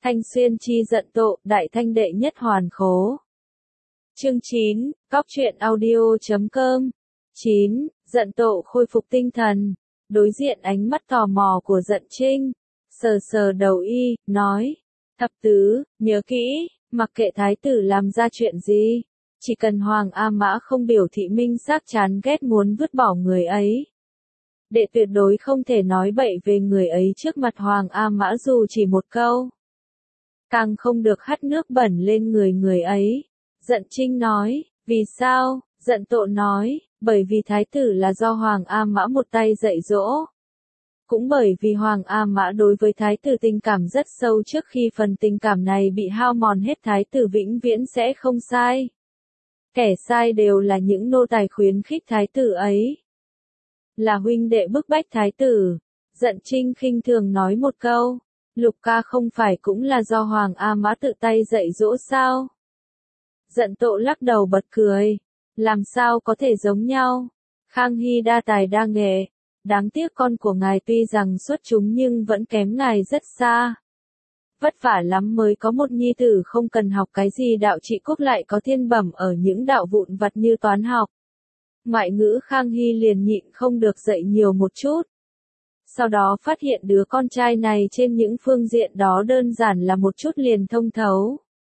Thanh Xuyên chi giận tộ, đại thanh đệ nhất hoàn khố. Chương 9, Góc truyện audio.com. 9. Giận tộ khôi phục tinh thần, đối diện ánh mắt tò mò của Giận Trinh, sờ sờ đầu y, nói, thập tứ, nhớ kỹ, mặc kệ thái tử làm ra chuyện gì, chỉ cần Hoàng A Mã không biểu thị minh xác chán ghét muốn vứt bỏ người ấy. Đệ tuyệt đối không thể nói bậy về người ấy trước mặt Hoàng A Mã dù chỉ một câu. Càng không được hắt nước bẩn lên người ấy. Giận Trinh nói, vì sao? Giận Tộ nói, bởi vì thái tử là do Hoàng A Mã một tay dạy dỗ. Cũng bởi vì Hoàng A Mã đối với thái tử tình cảm rất sâu, trước khi phần tình cảm này bị hao mòn hết thái tử vĩnh viễn sẽ không sai. Kẻ sai đều là những nô tài khuyến khích thái tử ấy. Là huynh đệ bức bách thái tử. Giận Trinh khinh thường nói một câu, Lục ca không phải cũng là do Hoàng A Mã tự tay dạy dỗ sao? Giận Tộ lắc đầu bật cười, làm sao có thể giống nhau? Khang Hy đa tài đa nghệ, đáng tiếc con của ngài tuy rằng xuất chúng nhưng vẫn kém ngài rất xa. Vất vả lắm mới có một nhi tử không cần học cái gì đạo trị quốc lại có thiên bẩm ở những đạo vụn vặt như toán học. Ngoại ngữ Khang Hy liền nhịn không được dạy nhiều một chút. Sau đó phát hiện đứa con trai này trên những phương diện đó đơn giản là một chút liền thông thấu.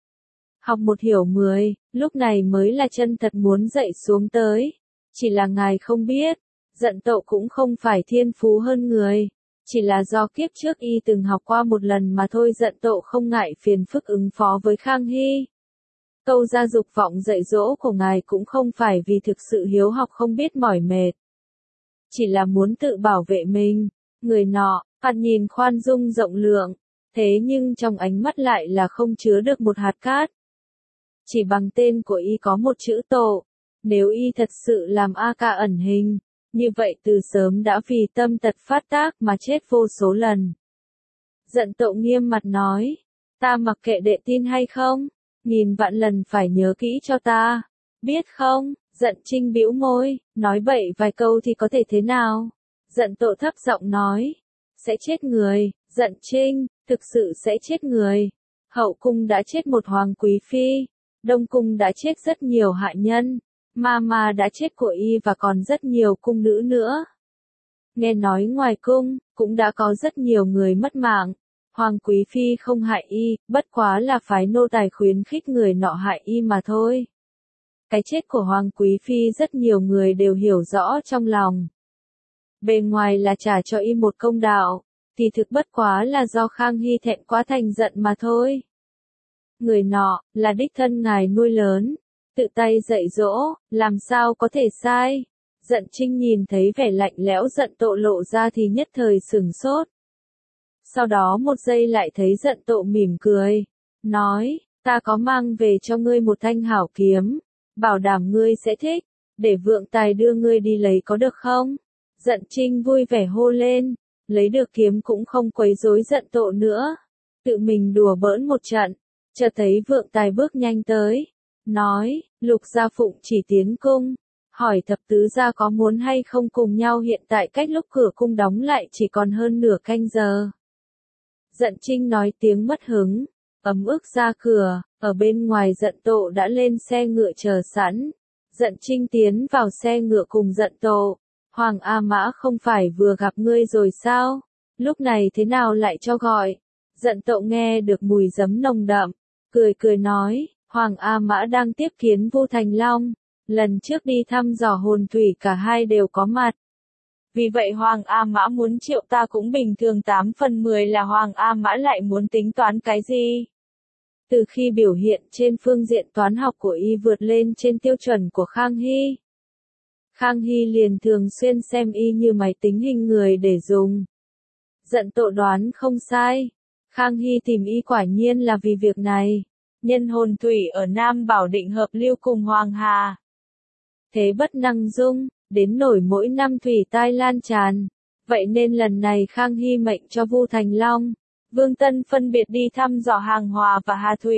Học một hiểu 10, lúc này mới là chân thật muốn dạy xuống tới. Chỉ là ngài không biết, Giận Tộ cũng không phải thiên phú hơn người. Chỉ là do kiếp trước y từng học qua một lần mà thôi. Giận Tộ không ngại phiền phức ứng phó với Khang Hy. Câu gia dục vọng dạy dỗ của ngài cũng không phải vì thực sự hiếu học không biết mỏi mệt. Chỉ là muốn tự bảo vệ mình. Người nọ, thoạt nhìn khoan dung rộng lượng, thế nhưng trong ánh mắt lại là không chứa được một hạt cát. Chỉ bằng tên của y có một chữ Tộ, nếu y thật sự làm A Ca ẩn hình, như vậy từ sớm đã vì tâm tật phát tác mà chết vô số lần. Giận Tộ nghiêm mặt nói, ta mặc kệ đệ tin hay không, nghìn vạn lần phải nhớ kỹ cho ta, biết không? Giận Trinh bĩu môi, nói bậy vài câu thì có thể thế nào? Giận Tộ thấp giọng nói, sẽ chết người. Giận Trinh, thực sự sẽ chết người. Hậu cung đã chết một hoàng quý phi, đông cung đã chết rất nhiều hạ nhân, ma đã chết của y và còn rất nhiều cung nữ nữa. Nghe nói ngoài cung, cũng đã có rất nhiều người mất mạng. Hoàng quý phi không hại y, bất quá là phái nô tài khuyến khích người nọ hại y mà thôi. Cái chết của Hoàng quý phi rất nhiều người đều hiểu rõ trong lòng. Bề ngoài là trả cho y một công đạo, thì thực bất quá là do Khang Hy thẹn quá thành giận mà thôi. Người nọ, là đích thân ngài nuôi lớn, tự tay dạy dỗ, làm sao có thể sai. Giận Trinh nhìn thấy vẻ lạnh lẽo Giận Tộ lộ ra thì nhất thời sửng sốt. Sau đó một giây lại thấy Giận Tộ mỉm cười, nói, ta có mang về cho ngươi một thanh hảo kiếm, bảo đảm ngươi sẽ thích, để vượng tài đưa ngươi đi lấy có được không? Giận Trinh vui vẻ hô lên, lấy được kiếm cũng không quấy rối Giận Tộ nữa, tự mình đùa bỡn một trận, chợt thấy vượng tài bước nhanh tới, nói, Lục gia phụng chỉ tiến cung, hỏi thập tứ gia có muốn hay không cùng nhau. Hiện tại cách lúc cửa cung đóng lại chỉ còn hơn nửa canh giờ. Giận Trinh nói tiếng mất hứng, ấm ức ra cửa, ở bên ngoài Giận Tộ đã lên xe ngựa chờ sẵn. Giận Trinh tiến vào xe ngựa cùng Giận Tộ, Hoàng A Mã không phải vừa gặp ngươi rồi sao? Lúc này thế nào lại cho gọi? Giận Tộ nghe được mùi giấm nồng đậm, cười nói, Hoàng A Mã đang tiếp kiến Vu Thành Long, lần trước đi thăm dò hồn thủy cả hai đều có mặt. Vì vậy Hoàng A Mã muốn triệu ta cũng bình thường, 8 phần 10 là Hoàng A Mã lại muốn tính toán cái gì? Từ khi biểu hiện trên phương diện toán học của y vượt lên trên tiêu chuẩn của Khang Hy, Khang Hy liền thường xuyên xem y như máy tính hình người để dùng. Giận Tộ đoán không sai, Khang Hy tìm y quả nhiên là vì việc này. Nhân hồn thủy ở Nam Bảo định hợp lưu cùng Hoàng Hà, thế bất năng dung, đến nổi mỗi năm thủy tai lan tràn. Vậy nên lần này Khang Hy mệnh cho Vu Thành Long, Vương Tân phân biệt đi thăm dò Hàng Hòa và Hà Thủy.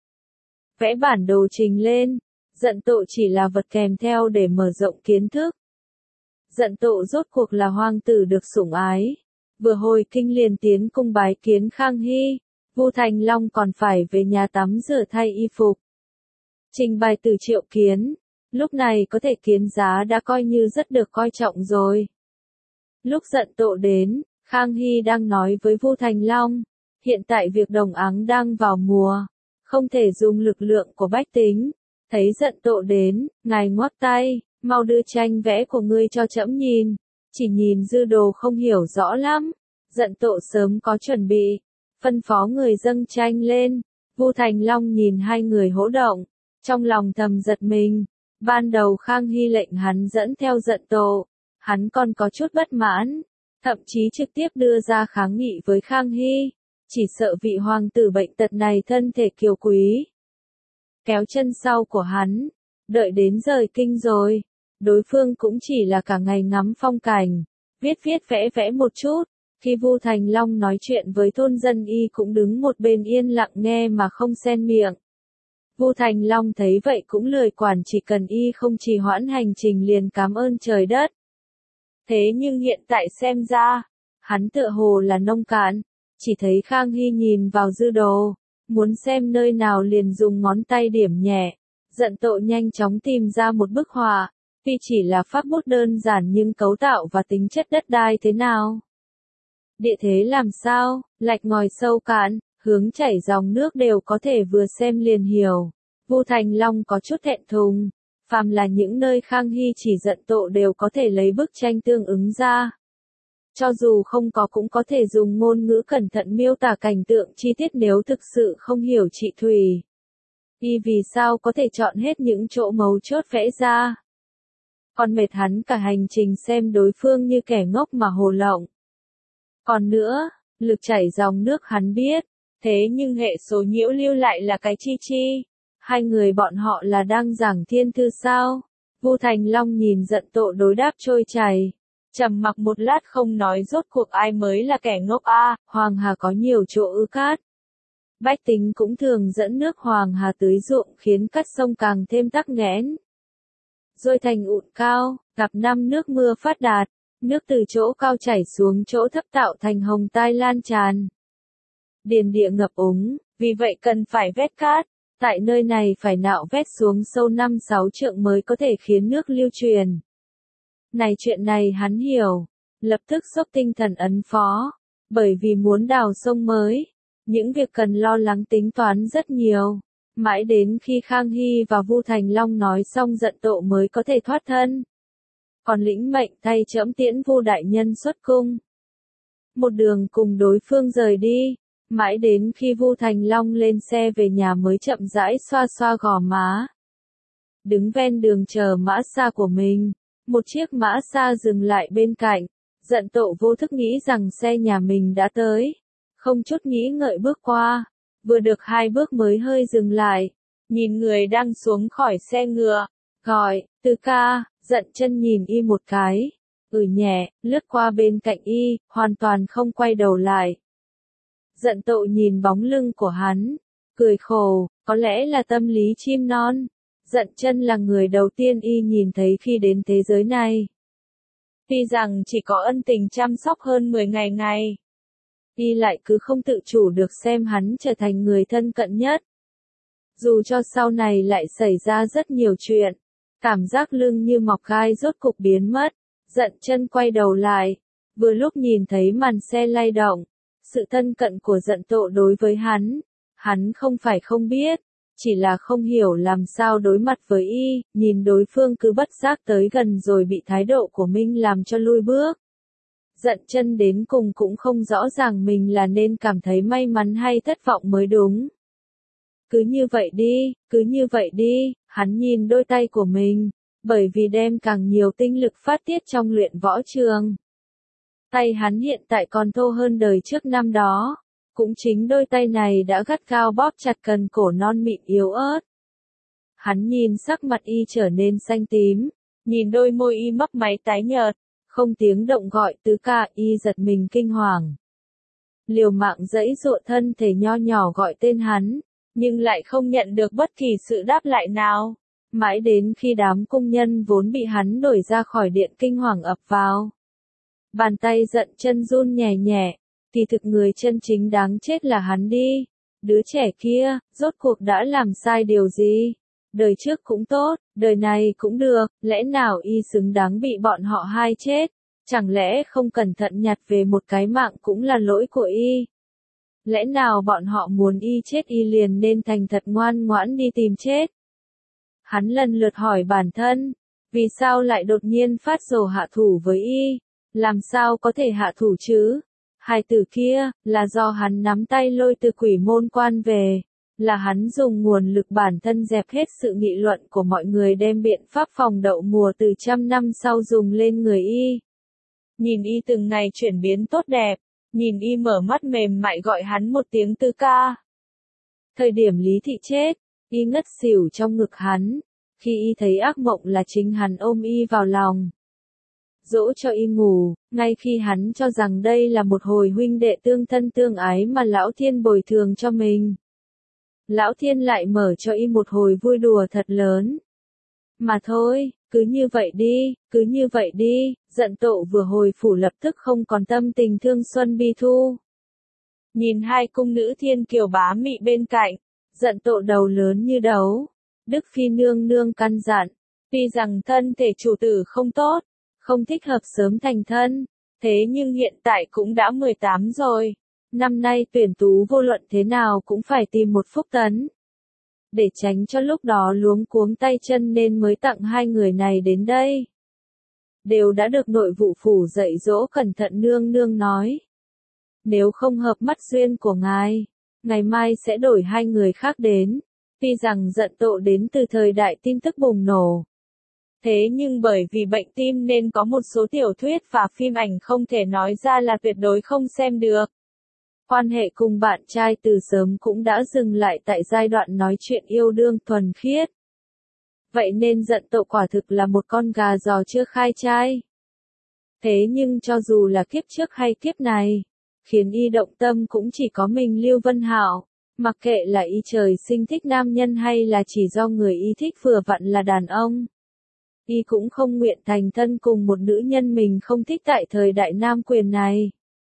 Vẽ bản đồ trình lên, Giận Tộ chỉ là vật kèm theo để mở rộng kiến thức. Giận Tộ rốt cuộc là hoàng tử được sủng ái, vừa hồi kinh liền tiến cung bái kiến Khang Hy. Vu Thành Long còn phải về nhà tắm rửa thay y phục. Trình bày từ Triệu Kiến, lúc này có thể Kiến giá đã coi như rất được coi trọng rồi. Lúc Dận Tộ đến, Khang Hy đang nói với Vu Thành Long, hiện tại việc đồng áng đang vào mùa, không thể dùng lực lượng của bách tính. Thấy Dận Tộ đến, ngài ngoắc tay, mau đưa tranh vẽ của ngươi cho trẫm nhìn, chỉ nhìn dư đồ không hiểu rõ lắm. Dận Tộ sớm có chuẩn bị, phân phó người dâng tranh lên. Vu Thành Long nhìn hai người hỗ động, trong lòng thầm giật mình. Ban đầu Khang Hy lệnh hắn dẫn theo Dận Tộ, hắn còn có chút bất mãn, thậm chí trực tiếp đưa ra kháng nghị với Khang Hy, chỉ sợ vị hoàng tử bệnh tật này thân thể kiều quý. Kéo chân sau của hắn, đợi đến rời kinh rồi, đối phương cũng chỉ là cả ngày ngắm phong cảnh, viết vẽ vẽ một chút. Khi Vu Thành Long nói chuyện với thôn dân y cũng đứng một bên yên lặng nghe mà không xen miệng. Vu Thành Long thấy vậy cũng lười quản, chỉ cần y không trì hoãn hành trình liền cảm ơn trời đất. Thế nhưng hiện tại xem ra, hắn tựa hồ là nông cạn, chỉ thấy Khang Hy nhìn vào dư đồ, muốn xem nơi nào liền dùng ngón tay điểm nhẹ. Dận Tộ nhanh chóng tìm ra một bức họa, tuy chỉ là phác bút đơn giản nhưng cấu tạo và tính chất đất đai thế nào, địa thế làm sao, lạch ngòi sâu cạn, hướng chảy dòng nước đều có thể vừa xem liền hiểu. Vu Thành Long có chút thẹn thùng, phàm là những nơi Khang Hy chỉ Dận Tộ đều có thể lấy bức tranh tương ứng ra. Cho dù không có cũng có thể dùng ngôn ngữ cẩn thận miêu tả cảnh tượng chi tiết nếu thực sự không hiểu chị Thùy. Y vì sao có thể chọn hết những chỗ mấu chốt vẽ ra. Còn mệt hắn cả hành trình xem đối phương như kẻ ngốc mà hồ lộng. Còn nữa, lực chảy dòng nước hắn biết, thế nhưng hệ số nhiễu lưu lại là cái chi? Hai người bọn họ là đang giảng thiên thư sao? Vu Thành Long nhìn Dận Tộ đối đáp trôi chảy, trầm mặc một lát không nói rốt cuộc ai mới là kẻ ngốc a. Hoàng Hà có nhiều chỗ ư cát. Bách tính cũng thường dẫn nước Hoàng Hà tưới ruộng khiến các sông càng thêm tắc nghẽn. Rồi thành ụn cao, gặp năm nước mưa phát đạt, nước từ chỗ cao chảy xuống chỗ thấp tạo thành hồng tai lan tràn. Điền địa ngập úng, vì vậy cần phải vét cát. Tại nơi này phải nạo vét xuống sâu 5-6 trượng mới có thể khiến nước lưu truyền. Này chuyện này hắn hiểu, lập tức xốc tinh thần ấn phó, bởi vì muốn đào sông mới, những việc cần lo lắng tính toán rất nhiều. Mãi đến khi Khang Hy và Vu Thành Long nói xong Dận Tộ mới có thể thoát thân. Còn lĩnh mệnh thay trẫm tiễn Vu đại nhân xuất cung. Một đường cùng đối phương rời đi. Mãi đến khi Vu Thành Long lên xe về nhà mới chậm rãi xoa xoa gò má. Đứng ven đường chờ mã xa của mình, một chiếc mã xa dừng lại bên cạnh. Dận Tộ vô thức nghĩ rằng xe nhà mình đã tới, không chút nghĩ ngợi bước qua, vừa được 2 bước mới hơi dừng lại, nhìn người đang xuống khỏi xe ngựa, gọi, Từ ca. Dận chân nhìn y một cái, nhẹ, lướt qua bên cạnh y, hoàn toàn không quay đầu lại. Dận Tộ nhìn bóng lưng của hắn, cười khổ, có lẽ là tâm lý chim non. Dận chân là người đầu tiên y nhìn thấy khi đến thế giới này. Tuy rằng chỉ có ân tình chăm sóc hơn 10 ngày, y lại cứ không tự chủ được xem hắn trở thành người thân cận nhất. Dù cho sau này lại xảy ra rất nhiều chuyện, cảm giác lưng như mọc gai rốt cục biến mất. Dận chân quay đầu lại, vừa lúc nhìn thấy màn xe lay động. Sự thân cận của Dận Tộ đối với hắn không phải không biết, chỉ là không hiểu làm sao đối mặt với y, nhìn đối phương cứ bất giác tới gần rồi bị thái độ của mình làm cho lui bước. Dận chân đến cùng cũng không rõ ràng mình là nên cảm thấy may mắn hay thất vọng mới đúng. Cứ như vậy đi, hắn nhìn đôi tay của mình, bởi vì đem càng nhiều tinh lực phát tiết trong luyện võ trường. Tay hắn hiện tại còn thô hơn đời trước năm đó, cũng chính đôi tay này đã gắt gao bóp chặt cần cổ non mịn yếu ớt. Hắn nhìn sắc mặt y trở nên xanh tím, nhìn đôi môi y mấp máy tái nhợt, không tiếng động gọi Tứ ca, y giật mình kinh hoàng. Liều mạng giãy giụa thân thể nho nhỏ gọi tên hắn, nhưng lại không nhận được bất kỳ sự đáp lại nào. Mãi đến khi đám cung nhân vốn bị hắn đuổi ra khỏi điện kinh hoàng ập vào. Bàn tay Dận chân run nhẹ nhẹ, Kỳ thực người chân chính đáng chết là hắn đi. Đứa trẻ kia, rốt cuộc đã làm sai điều gì? Đời trước cũng tốt, đời này cũng được, lẽ nào y xứng đáng bị bọn họ hai chết? Chẳng lẽ không cẩn thận nhặt về một cái mạng cũng là lỗi của y? Lẽ nào bọn họ muốn y chết y liền nên thành thật ngoan ngoãn đi tìm chết? Hắn lần lượt hỏi bản thân, vì sao lại đột nhiên phát rồ hạ thủ với y? Làm sao có thể hạ thủ chứ? Hai từ kia, là do hắn nắm tay lôi từ quỷ môn quan về, là hắn dùng nguồn lực bản thân dẹp hết sự nghị luận của mọi người đem biện pháp phòng đậu mùa từ trăm năm sau dùng lên người y. Nhìn y từng ngày chuyển biến tốt đẹp, nhìn y mở mắt mềm mại gọi hắn một tiếng Tư ca. Thời điểm Lý Thị chết, y ngất xỉu trong ngực hắn, khi y thấy ác mộng là chính hắn ôm y vào lòng, dỗ cho y ngủ, ngay khi hắn cho rằng đây là một hồi huynh đệ tương thân tương ái mà Lão Thiên bồi thường cho mình. Lão Thiên lại mở cho y một hồi vui đùa thật lớn. Mà thôi, cứ như vậy đi, cứ như vậy đi, Dận Tộ vừa hồi phủ lập tức không còn tâm tình thương xuân bi thu. Nhìn hai cung nữ thiên kiều bá mị bên cạnh, Dận Tộ đầu lớn như đấu. Đức Phi nương nương căn dặn, tuy rằng thân thể chủ tử không tốt, không thích hợp sớm thành thân, thế nhưng hiện tại cũng đã 18 rồi. Năm nay tuyển tú vô luận thế nào cũng phải tìm một phúc tấn. Để tránh cho lúc đó luống cuống tay chân nên mới tặng hai người này đến đây. Đều đã được nội vụ phủ dạy dỗ cẩn thận nương nương nói. Nếu không hợp mắt duyên của ngài, ngày mai sẽ đổi hai người khác đến. Tuy rằng Dận Tộ đến từ thời đại tin tức bùng nổ. Thế nhưng bởi vì bệnh tim nên có một số tiểu thuyết và phim ảnh không thể nói ra là tuyệt đối không xem được. Quan hệ cùng bạn trai từ sớm cũng đã dừng lại tại giai đoạn nói chuyện yêu đương thuần khiết. Vậy nên Dận Tộ quả thực là một con gà giò chưa khai trai. Thế nhưng cho dù là kiếp trước hay kiếp này, khiến y động tâm cũng chỉ có mình Lưu Vân Hạo. Mặc kệ là y trời sinh thích nam nhân hay là chỉ do người y thích vừa vặn là đàn ông. Y cũng không nguyện thành thân cùng một nữ nhân mình không thích tại thời đại nam quyền này.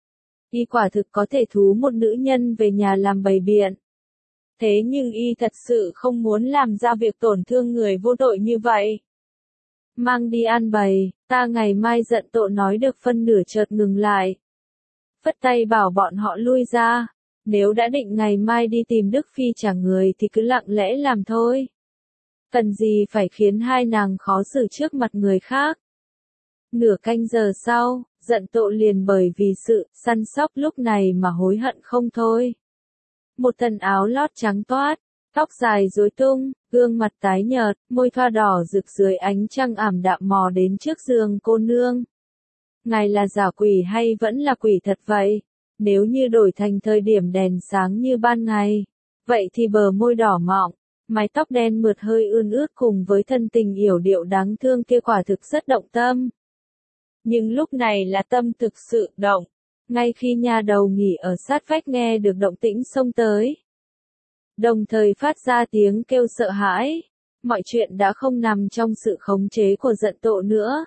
Y quả thực có thể thú một nữ nhân về nhà làm bày biện. Thế nhưng y thật sự không muốn làm ra việc tổn thương người vô tội như vậy. Mang đi an bày, ta ngày mai Dận Tộ nói được phân nửa chợt ngừng lại. Phất tay bảo bọn họ lui ra. Nếu đã định ngày mai đi tìm Đức Phi trả người thì cứ lặng lẽ làm thôi. Cần gì phải khiến hai nàng khó xử trước mặt người khác. Nửa canh giờ sau, Dận Tộ liền bởi vì sự săn sóc lúc này mà hối hận không thôi. Một thân áo lót trắng toát, tóc dài rối tung, gương mặt tái nhợt, môi thoa đỏ rực dưới ánh trăng ảm đạm mò đến trước giường cô nương. Ngài là giả quỷ hay vẫn là quỷ thật vậy? Nếu như đổi thành thời điểm đèn sáng như ban ngày, vậy thì bờ môi đỏ mọng, mái tóc đen mượt hơi ươn ướt cùng với thân tình yểu điệu đáng thương kia quả thực rất động tâm. Nhưng lúc này là tâm thực sự động, ngay khi nhà đầu nghỉ ở sát vách nghe được động tĩnh xông tới. Đồng thời phát ra tiếng kêu sợ hãi, mọi chuyện đã không nằm trong sự khống chế của Dận Tộ nữa.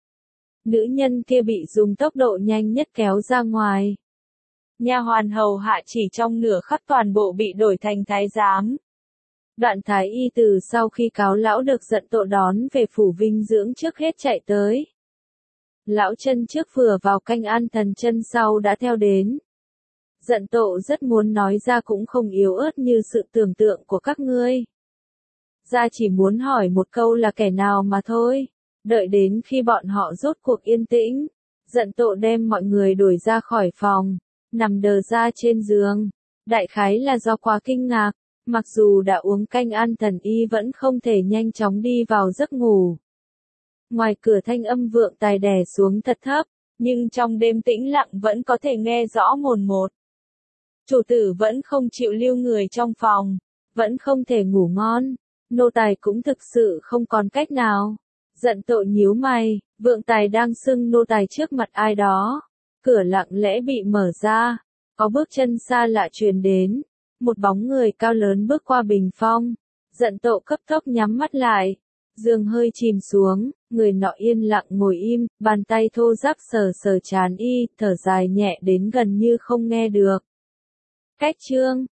Nữ nhân kia bị dùng tốc độ nhanh nhất kéo ra ngoài. Nha hoàn hầu hạ chỉ trong nửa khắc toàn bộ bị đổi thành thái giám. Đoạn thái y từ sau khi cáo lão được Dận Tộ đón về phủ vinh dưỡng trước hết chạy tới. Lão chân trước vừa vào canh an thần chân sau đã theo đến. Dận Tộ rất muốn nói ra cũng không yếu ớt như sự tưởng tượng của các ngươi. Ra chỉ muốn hỏi một câu là kẻ nào mà thôi. Đợi đến khi bọn họ rốt cuộc yên tĩnh, Dận Tộ đem mọi người đuổi ra khỏi phòng, nằm đờ ra trên giường. Đại khái là do quá kinh ngạc, mặc dù đã uống canh an thần y vẫn không thể nhanh chóng đi vào giấc ngủ. Ngoài cửa thanh âm vượng tài đè xuống thật thấp, nhưng trong đêm tĩnh lặng vẫn có thể nghe rõ mồn một. Chủ tử vẫn không chịu lưu người trong phòng, vẫn không thể ngủ ngon, nô tài cũng thực sự không còn cách nào. Dận Tộ nhíu mày, vượng tài đang xưng nô tài trước mặt ai đó. Cửa lặng lẽ bị mở ra, có bước chân xa lạ truyền đến, một bóng người cao lớn bước qua bình phong. Dận Tộ cấp tốc nhắm mắt lại, Dương hơi chìm xuống, người nọ yên lặng ngồi im, bàn tay thô ráp sờ sờ trán y, thở dài nhẹ đến gần như không nghe được. Cách chương